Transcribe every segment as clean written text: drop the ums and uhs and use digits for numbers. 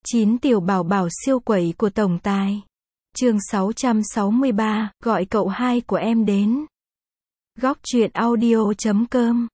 9 tiểu bảo bảo siêu quẩy của tổng tài. Chương 663, gọi cậu hai của em đến. Góc truyện audio.com.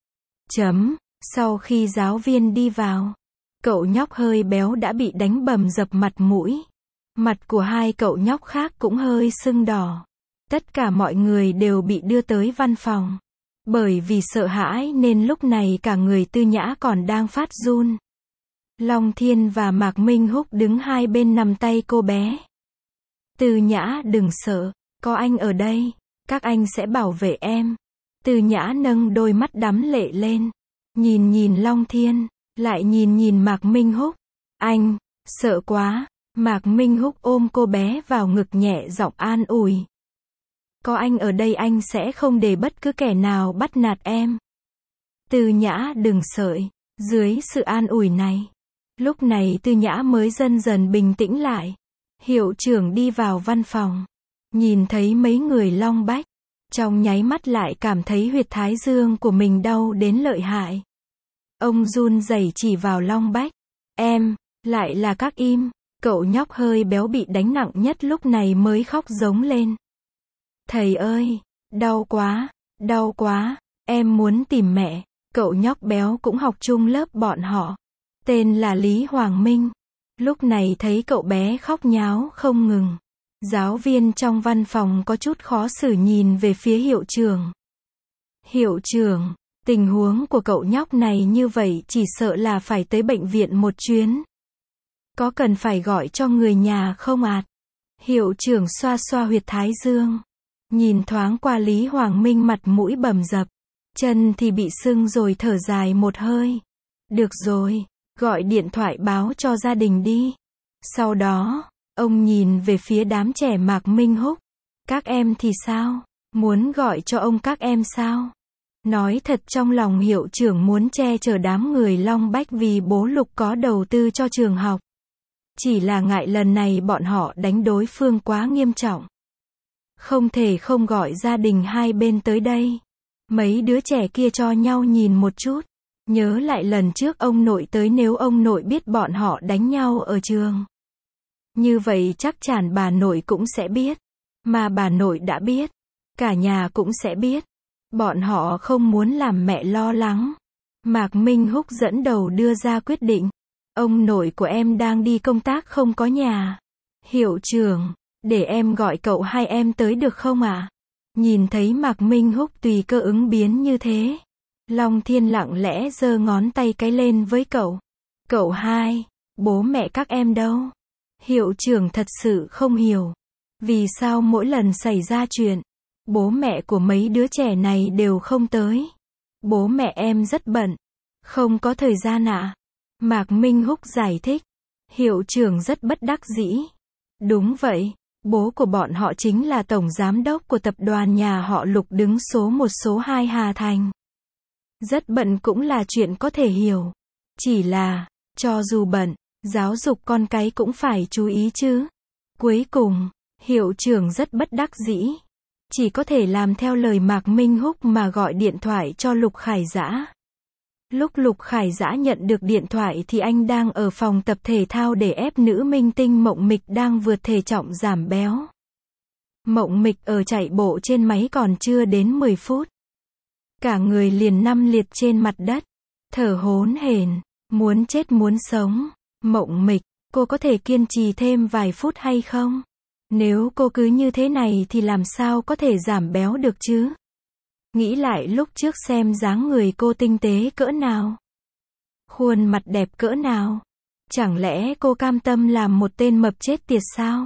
Sau khi giáo viên đi vào, cậu nhóc hơi béo đã bị đánh bầm dập mặt mũi. Mặt của hai cậu nhóc khác cũng hơi sưng đỏ. Tất cả mọi người đều bị đưa tới văn phòng. Bởi vì sợ hãi nên lúc này cả người Tư Nhã còn đang phát run. Long Thiên và Mạc Minh Húc đứng hai bên nắm tay cô bé. Tư Nhã đừng sợ, có anh ở đây, các anh sẽ bảo vệ em. Tư Nhã nâng đôi mắt đắm lệ lên, nhìn Long Thiên, lại nhìn Mạc Minh Húc. Anh, sợ quá. Mạc Minh Húc ôm cô bé vào ngực nhẹ giọng an ủi. Có anh ở đây anh sẽ không để bất cứ kẻ nào bắt nạt em. Tư Nhã đừng sợ. Dưới sự an ủi này, lúc này Tư Nhã mới dần dần bình tĩnh lại. Hiệu trưởng đi vào văn phòng, nhìn thấy mấy người Long Bách, trong nháy mắt lại cảm thấy huyệt thái dương của mình đau đến lợi hại. Ông run rẩy chỉ vào Long Bách. Em, lại là các im. Cậu nhóc hơi béo bị đánh nặng nhất lúc này mới khóc giống lên. Thầy ơi, đau quá, em muốn tìm mẹ. Cậu nhóc béo cũng học chung lớp bọn họ, tên là Lý Hoàng Minh. Lúc này thấy cậu bé khóc nháo không ngừng, giáo viên trong văn phòng có chút khó xử nhìn về phía hiệu trưởng. Hiệu trưởng, tình huống của cậu nhóc này như vậy chỉ sợ là phải tới bệnh viện một chuyến. Có cần phải gọi cho người nhà không ạ? Hiệu trưởng xoa xoa huyệt thái dương, nhìn thoáng qua Lý Hoàng Minh mặt mũi bầm dập, chân thì bị sưng rồi thở dài một hơi. Được rồi, gọi điện thoại báo cho gia đình đi. Sau đó, ông nhìn về phía đám trẻ Mạc Minh Húc. Các em thì sao? Muốn gọi cho ông các em sao? Nói thật trong lòng hiệu trưởng muốn che chở đám người Long Bách vì bố Lục có đầu tư cho trường học. Chỉ là ngại lần này bọn họ đánh đối phương quá nghiêm trọng. Không thể không gọi gia đình hai bên tới đây. Mấy đứa trẻ kia cho nhau nhìn một chút. Nhớ lại lần trước ông nội tới, nếu ông nội biết bọn họ đánh nhau ở trường, như vậy chắc chắn bà nội cũng sẽ biết. Mà bà nội đã biết, cả nhà cũng sẽ biết. Bọn họ không muốn làm mẹ lo lắng. Mạc Minh Húc dẫn đầu đưa ra quyết định. Ông nội của em đang đi công tác không có nhà. Hiệu trưởng, để em gọi cậu hai em tới được không ạ? Nhìn thấy Mạc Minh Húc tùy cơ ứng biến như thế, Long Thiên lặng lẽ giơ ngón tay cái lên với cậu. Cậu hai, bố mẹ các em đâu? Hiệu trưởng thật sự không hiểu. Vì sao mỗi lần xảy ra chuyện, bố mẹ của mấy đứa trẻ này đều không tới? Bố mẹ em rất bận, không có thời gian ạ. Mạc Minh Húc giải thích. Hiệu trưởng rất bất đắc dĩ. Đúng vậy, bố của bọn họ chính là tổng giám đốc của tập đoàn nhà họ Lục đứng số 1 số 2 Hà Thành. Rất bận cũng là chuyện có thể hiểu. Chỉ là, cho dù bận, giáo dục con cái cũng phải chú ý chứ. Cuối cùng, hiệu trưởng rất bất đắc dĩ. Chỉ có thể làm theo lời Mạc Minh Húc mà gọi điện thoại cho Lục Khải Dã. Lúc Lục Khải Dã nhận được điện thoại thì anh đang ở phòng tập thể thao để ép nữ minh tinh Mộng Mịch đang vượt thể trọng giảm béo. Mộng Mịch ở chạy bộ trên máy còn chưa đến 10 phút. Cả người liền nằm liệt trên mặt đất, thở hổn hển, muốn chết muốn sống. Mộng Mịch, cô có thể kiên trì thêm vài phút hay không? Nếu cô cứ như thế này thì làm sao có thể giảm béo được chứ? Nghĩ lại lúc trước xem dáng người cô tinh tế cỡ nào, khuôn mặt đẹp cỡ nào. Chẳng lẽ cô cam tâm làm một tên mập chết tiệt sao?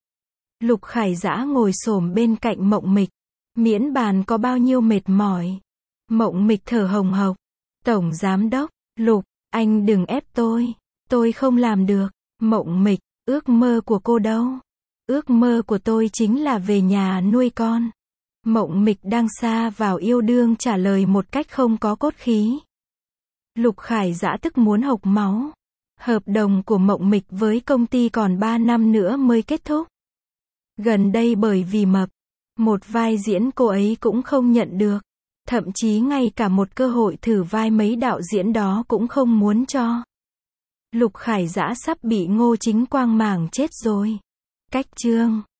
Lục Khải Dã ngồi xổm bên cạnh Mộng Mịch, miễn bàn có bao nhiêu mệt mỏi. Mộng Mịch thở hồng hộc. Tổng giám đốc, Lục, anh đừng ép tôi không làm được. Mộng Mịch, ước mơ của cô đâu? Ước mơ của tôi chính là về nhà nuôi con. Mộng Mịch đang sa vào yêu đương trả lời một cách không có cốt khí. Lục Khải Dã tức muốn hộc máu. Hợp đồng của Mộng Mịch với công ty còn 3 năm nữa mới kết thúc. Gần đây bởi vì mập, một vai diễn cô ấy cũng không nhận được. Thậm chí ngay cả một cơ hội thử vai mấy đạo diễn đó cũng không muốn cho. Lục Khải Dã sắp bị Ngô Chính Quang mảng chết rồi. Cách chương